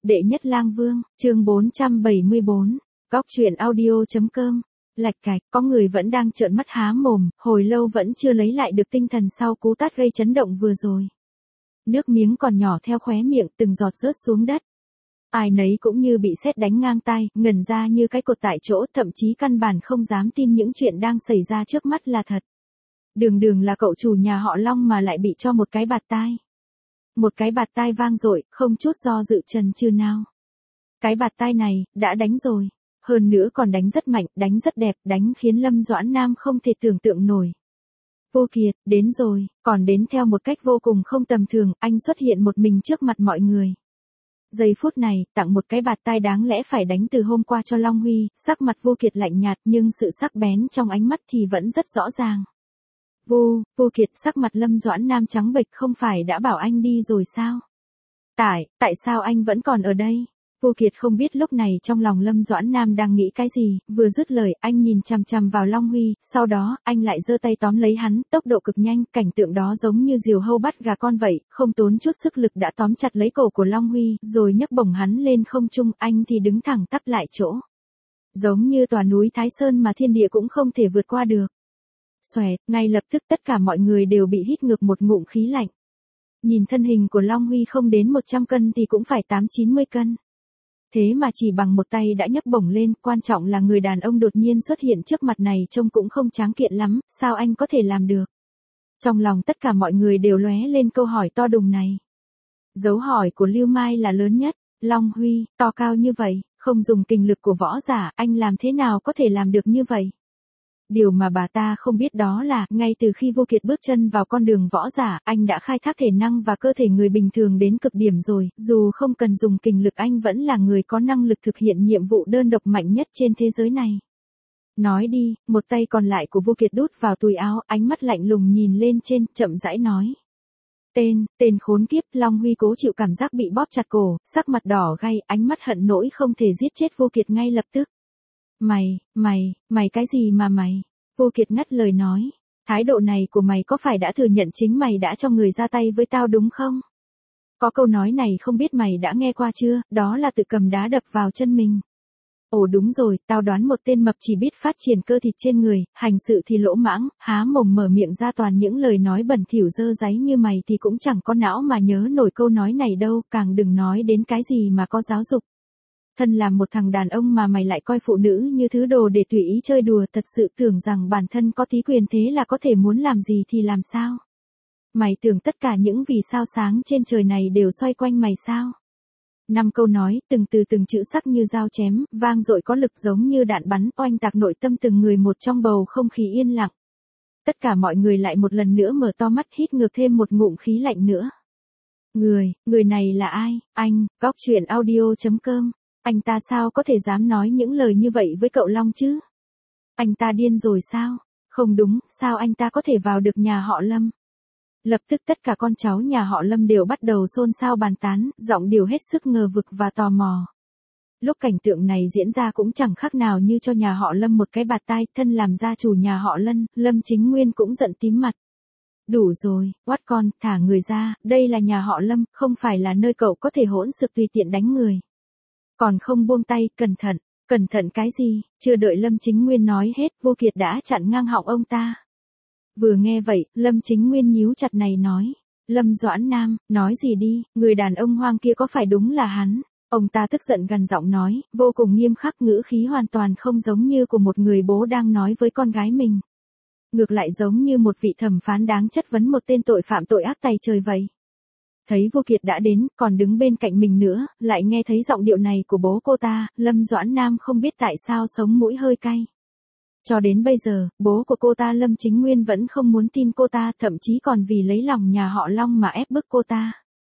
Đệ nhất lang vương, chương 474, Góc truyện audio.com. Lạch cạch, có người vẫn đang trợn mắt há mồm, hồi lâu vẫn chưa lấy lại được tinh thần sau cú tát gây chấn động vừa rồi. Nước miếng còn nhỏ theo khóe miệng từng giọt rớt xuống đất. Ai nấy cũng như bị sét đánh ngang tai, ngẩn ra như cái cột tại chỗ, thậm chí căn bản không dám tin những chuyện đang xảy ra trước mắt là thật. Đường đường là cậu chủ nhà họ Long mà lại bị cho một cái bạt tai. Một cái bạt tai vang dội, không chút do dự chần chừ nào. Cái bạt tai này, đã đánh rồi. Hơn nữa còn đánh rất mạnh, đánh rất đẹp, đánh khiến Lâm Doãn Nam không thể tưởng tượng nổi. Vô Kiệt, đến rồi, còn đến theo một cách vô cùng không tầm thường, anh xuất hiện một mình trước mặt mọi người. Giây phút này, tặng một cái bạt tai đáng lẽ phải đánh từ hôm qua cho Long Huy, sắc mặt Vô Kiệt lạnh nhạt nhưng sự sắc bén trong ánh mắt thì vẫn rất rõ ràng. Vô Kiệt, sắc mặt Lâm Doãn Nam trắng bệch, không phải đã bảo anh đi rồi sao? Tại sao anh vẫn còn ở đây? Vô Kiệt không biết lúc này trong lòng Lâm Doãn Nam đang nghĩ cái gì, vừa dứt lời, anh nhìn chằm chằm vào Long Huy, sau đó, anh lại giơ tay tóm lấy hắn, tốc độ cực nhanh, cảnh tượng đó giống như diều hâu bắt gà con vậy, không tốn chút sức lực đã tóm chặt lấy cổ của Long Huy, rồi nhấc bổng hắn lên không trung, anh thì đứng thẳng tắp lại chỗ. Giống như tòa núi Thái Sơn mà thiên địa cũng không thể vượt qua được. Xoẹt, ngay lập tức tất cả mọi người đều bị hít ngược một ngụm khí lạnh. Nhìn thân hình của Long Huy không đến 100 cân thì cũng phải 8-90 cân. Thế mà chỉ bằng một tay đã nhấc bổng lên, quan trọng là người đàn ông đột nhiên xuất hiện trước mặt này trông cũng không tráng kiện lắm, sao anh có thể làm được? Trong lòng tất cả mọi người đều lóe lên câu hỏi to đùng này. Dấu hỏi của Lưu Mai là lớn nhất, Long Huy, to cao như vậy, không dùng kình lực của võ giả, anh làm thế nào có thể làm được như vậy? Điều mà bà ta không biết đó là, ngay từ khi Vô Kiệt bước chân vào con đường võ giả, anh đã khai thác thể năng và cơ thể người bình thường đến cực điểm rồi, dù không cần dùng kình lực anh vẫn là người có năng lực thực hiện nhiệm vụ đơn độc mạnh nhất trên thế giới này. Nói đi, một tay còn lại của Vô Kiệt đút vào túi áo, ánh mắt lạnh lùng nhìn lên trên, chậm rãi nói. Tên khốn kiếp, Long Huy cố chịu cảm giác bị bóp chặt cổ, sắc mặt đỏ gay, ánh mắt hận nỗi không thể giết chết Vô Kiệt ngay lập tức. Mày cái gì mà mày? Vô Kiệt ngắt lời nói. Thái độ này của mày có phải đã thừa nhận chính mày đã cho người ra tay với tao đúng không? Có câu nói này không biết mày đã nghe qua chưa, đó là tự cầm đá đập vào chân mình. Ồ đúng rồi, tao đoán một tên mập chỉ biết phát triển cơ thịt trên người, hành sự thì lỗ mãng, há mồm mở miệng ra toàn những lời nói bẩn thỉu dơ dáy như mày thì cũng chẳng có não mà nhớ nổi câu nói này đâu, càng đừng nói đến cái gì mà có giáo dục. Thân làm một thằng đàn ông mà mày lại coi phụ nữ như thứ đồ để tùy ý chơi đùa, thật sự tưởng rằng bản thân có tí quyền thế là có thể muốn làm gì thì làm sao? Mày tưởng tất cả những vì sao sáng trên trời này đều xoay quanh mày sao? 5 câu nói, từng từ từng chữ sắc như dao chém, vang dội có lực giống như đạn bắn, oanh tạc nội tâm từng người một trong bầu không khí yên lặng. Tất cả mọi người lại một lần nữa mở to mắt hít ngược thêm một ngụm khí lạnh nữa. Người này là ai? Anh, Góc truyện audio.com. Anh ta sao có thể dám nói những lời như vậy với cậu Long chứ? Anh ta điên rồi sao? Không đúng, sao anh ta có thể vào được nhà họ Lâm? Lập tức tất cả con cháu nhà họ Lâm đều bắt đầu xôn xao bàn tán, giọng điệu hết sức ngờ vực và tò mò. Lúc cảnh tượng này diễn ra cũng chẳng khác nào như cho nhà họ Lâm một cái bạt tai, thân làm gia chủ nhà họ Lâm Chính Nguyên cũng giận tím mặt. Đủ rồi, oát con, thả người ra, đây là nhà họ Lâm, không phải là nơi cậu có thể hỗn xược tùy tiện đánh người. Còn không buông tay, cẩn thận cái gì, chưa đợi Lâm Chính Nguyên nói hết, Vô Kiệt đã chặn ngang họng ông ta. Vừa nghe vậy, Lâm Chính Nguyên nhíu chặt này nói, Lâm Doãn Nam, nói gì đi, người đàn ông hoang kia có phải đúng là hắn? Ông ta tức giận gằn giọng nói, vô cùng nghiêm khắc, ngữ khí hoàn toàn không giống như của một người bố đang nói với con gái mình. Ngược lại giống như một vị thẩm phán đáng chất vấn một tên tội phạm tội ác tày trời vậy. Thấy Vô Kiệt đã đến, còn đứng bên cạnh mình nữa, lại nghe thấy giọng điệu này của bố cô ta, Lâm Doãn Nam không biết tại sao sống mũi hơi cay. Cho đến bây giờ, bố của cô ta Lâm Chính Nguyên vẫn không muốn tin cô ta, thậm chí còn vì lấy lòng nhà họ Long mà ép bức cô ta.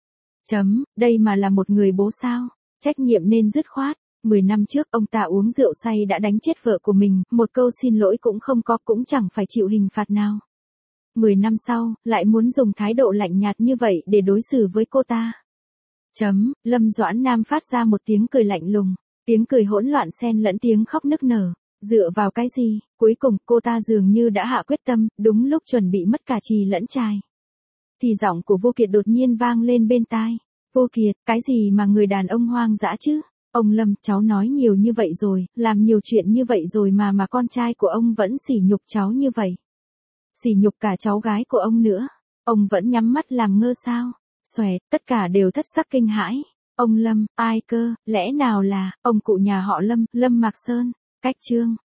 Đây mà là một người bố sao? Trách nhiệm nên dứt khoát. 10 năm trước ông ta uống rượu say đã đánh chết vợ của mình, một câu xin lỗi cũng không có, cũng chẳng phải chịu hình phạt nào. 10 năm sau, lại muốn dùng thái độ lạnh nhạt như vậy để đối xử với cô ta. Lâm Doãn Nam phát ra một tiếng cười lạnh lùng, tiếng cười hỗn loạn xen lẫn tiếng khóc nức nở. Dựa vào cái gì? Cuối cùng, cô ta dường như đã hạ quyết tâm, đúng lúc chuẩn bị mất cả trì lẫn chài. Thì giọng của Vô Kiệt đột nhiên vang lên bên tai. Cô Kiệt, cái gì mà người đàn ông hoang dã chứ? Ông Lâm, cháu nói nhiều như vậy rồi, làm nhiều chuyện như vậy rồi mà con trai của ông vẫn sỉ nhục cháu như vậy. Sỉ nhục cả cháu gái của ông nữa. Ông vẫn nhắm mắt làm ngơ sao? Xoẹt, tất cả đều thất sắc kinh hãi. Ông Lâm, ai cơ, lẽ nào là, ông cụ nhà họ Lâm, Lâm Mạc Sơn, cách chương.